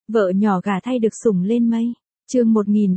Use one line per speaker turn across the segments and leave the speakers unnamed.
Vợ nhỏ gả thay được sủng lên mây. Chương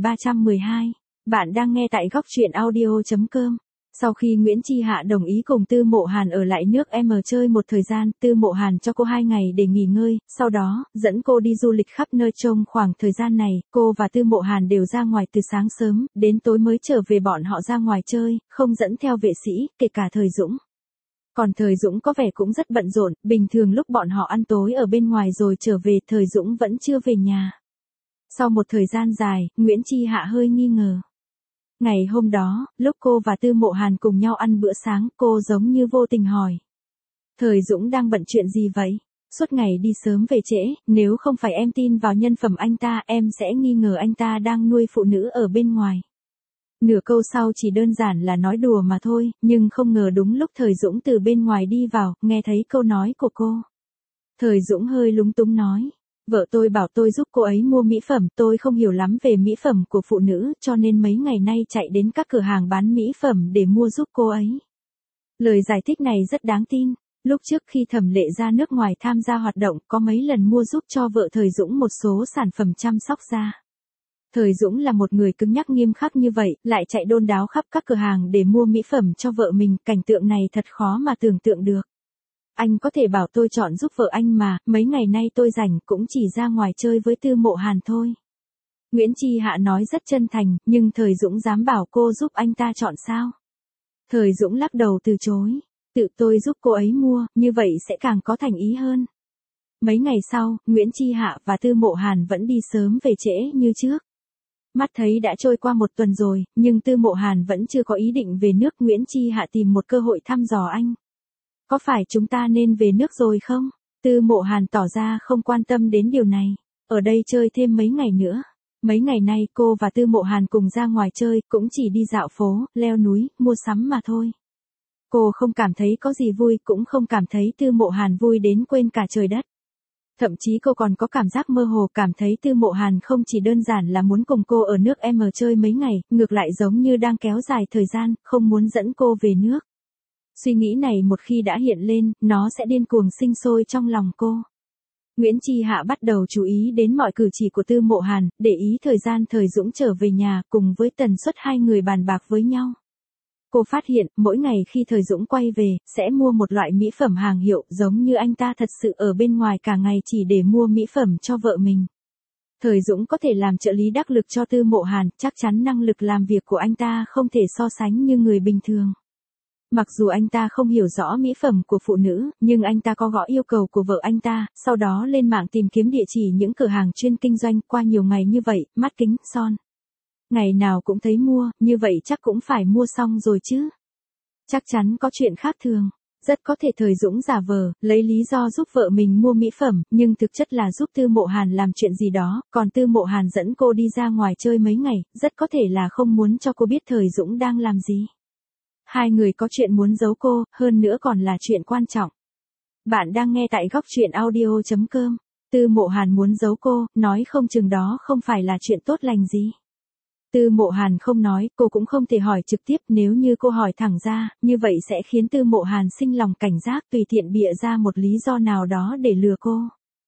1312. Bạn đang nghe tại góc truyện audio.com. Sau khi Nguyễn Chi Hạ đồng ý cùng Tư Mộ Hàn ở lại nước M chơi một thời gian, Tư Mộ Hàn cho cô 2 ngày để nghỉ ngơi, sau đó, dẫn cô đi du lịch khắp nơi. Trong khoảng thời gian này, cô và Tư Mộ Hàn đều ra ngoài từ sáng sớm, đến tối mới trở về. Bọn họ ra ngoài chơi, không dẫn theo vệ sĩ, kể cả Thời Dũng. Còn Thời Dũng có vẻ cũng rất bận rộn, bình thường lúc bọn họ ăn tối ở bên ngoài rồi trở về, Thời Dũng vẫn chưa về nhà. Sau một thời gian dài, Nguyễn Chi Hạ hơi nghi ngờ. Ngày hôm đó, lúc cô và Tư Mộ Hàn cùng nhau ăn bữa sáng, cô giống như vô tình hỏi. Thời Dũng đang bận chuyện gì vậy? Suốt ngày đi sớm về trễ, nếu không phải em tin vào nhân phẩm anh ta, em sẽ nghi ngờ anh ta đang nuôi phụ nữ ở bên ngoài. Nửa câu sau chỉ đơn giản là nói đùa mà thôi, nhưng không ngờ đúng lúc Thời Dũng từ bên ngoài đi vào, nghe thấy câu nói của cô. Thời Dũng hơi lúng túng nói. Vợ tôi bảo tôi giúp cô ấy mua mỹ phẩm, tôi không hiểu lắm về mỹ phẩm của phụ nữ, cho nên mấy ngày nay chạy đến các cửa hàng bán mỹ phẩm để mua giúp cô ấy. Lời giải thích này rất đáng tin. Lúc trước khi Thẩm Lệ ra nước ngoài tham gia hoạt động, có mấy lần mua giúp cho vợ Thời Dũng một số sản phẩm chăm sóc da. Thời Dũng là một người cứng nhắc nghiêm khắc như vậy, lại chạy đôn đáo khắp các cửa hàng để mua mỹ phẩm cho vợ mình, cảnh tượng này thật khó mà tưởng tượng được. Anh có thể bảo tôi chọn giúp vợ anh mà, mấy ngày nay tôi rảnh cũng chỉ ra ngoài chơi với Tư Mộ Hàn thôi. Nguyễn Chi Hạ nói rất chân thành, nhưng Thời Dũng dám bảo cô giúp anh ta chọn sao? Thời Dũng lắc đầu từ chối. Tự tôi giúp cô ấy mua, như vậy sẽ càng có thành ý hơn. Mấy ngày sau, Nguyễn Chi Hạ và Tư Mộ Hàn vẫn đi sớm về trễ như trước. Mắt thấy đã trôi qua một tuần rồi, nhưng Tư Mộ Hàn vẫn chưa có ý định về nước. Nguyễn Chi Hạ tìm một cơ hội thăm dò anh. Có phải chúng ta nên về nước rồi không? Tư Mộ Hàn tỏ ra không quan tâm đến điều này. Ở đây chơi thêm mấy ngày nữa. Mấy ngày nay cô và Tư Mộ Hàn cùng ra ngoài chơi, cũng chỉ đi dạo phố, leo núi, mua sắm mà thôi. Cô không cảm thấy có gì vui, cũng không cảm thấy Tư Mộ Hàn vui đến quên cả trời đất. Thậm chí cô còn có cảm giác mơ hồ, cảm thấy Tư Mộ Hàn không chỉ đơn giản là muốn cùng cô ở nước M chơi mấy ngày, ngược lại giống như đang kéo dài thời gian, không muốn dẫn cô về nước. Suy nghĩ này một khi đã hiện lên, nó sẽ điên cuồng sinh sôi trong lòng cô. Nguyễn Chi Hạ bắt đầu chú ý đến mọi cử chỉ của Tư Mộ Hàn, để ý thời gian Thời Dũng trở về nhà, cùng với tần suất hai người bàn bạc với nhau. Cô phát hiện, mỗi ngày khi Thời Dũng quay về, sẽ mua một loại mỹ phẩm hàng hiệu, giống như anh ta thật sự ở bên ngoài cả ngày chỉ để mua mỹ phẩm cho vợ mình. Thời Dũng có thể làm trợ lý đắc lực cho Tư Mộ Hàn, chắc chắn năng lực làm việc của anh ta không thể so sánh như người bình thường. Mặc dù anh ta không hiểu rõ mỹ phẩm của phụ nữ, nhưng anh ta có gõ yêu cầu của vợ anh ta, sau đó lên mạng tìm kiếm địa chỉ những cửa hàng chuyên kinh doanh. Qua nhiều ngày như vậy, mắt kính, son. Ngày nào cũng thấy mua, như vậy chắc cũng phải mua xong rồi chứ. Chắc chắn có chuyện khác thường. Rất có thể Thời Dũng giả vờ, lấy lý do giúp vợ mình mua mỹ phẩm, nhưng thực chất là giúp Tư Mộ Hàn làm chuyện gì đó, còn Tư Mộ Hàn dẫn cô đi ra ngoài chơi mấy ngày, rất có thể là không muốn cho cô biết Thời Dũng đang làm gì. Hai người có chuyện muốn giấu cô, hơn nữa còn là chuyện quan trọng. Bạn đang nghe tại góc truyện audio.com. Tư Mộ Hàn muốn giấu cô, nói không chừng đó không phải là chuyện tốt lành gì. Tư Mộ Hàn không nói, cô cũng không thể hỏi trực tiếp, nếu như cô hỏi thẳng ra, như vậy sẽ khiến Tư Mộ Hàn sinh lòng cảnh giác, tùy tiện bịa ra một lý do nào đó để lừa cô.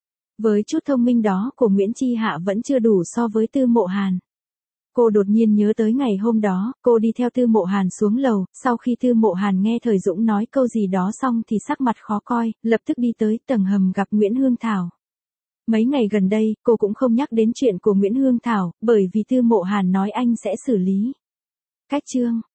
Với chút thông minh đó của Nguyễn Chi Hạ vẫn chưa đủ so với Tư Mộ Hàn. Cô đột nhiên nhớ tới ngày hôm đó, cô đi theo Tư Mộ Hàn xuống lầu, sau khi Tư Mộ Hàn nghe Thời Dũng nói câu gì đó xong thì sắc mặt khó coi, lập tức đi tới tầng hầm gặp Nguyễn Hương Thảo. Mấy ngày gần đây, cô cũng không nhắc đến chuyện của Nguyễn Hương Thảo, bởi vì Tư Mộ Hàn nói anh sẽ xử lý. Cách chương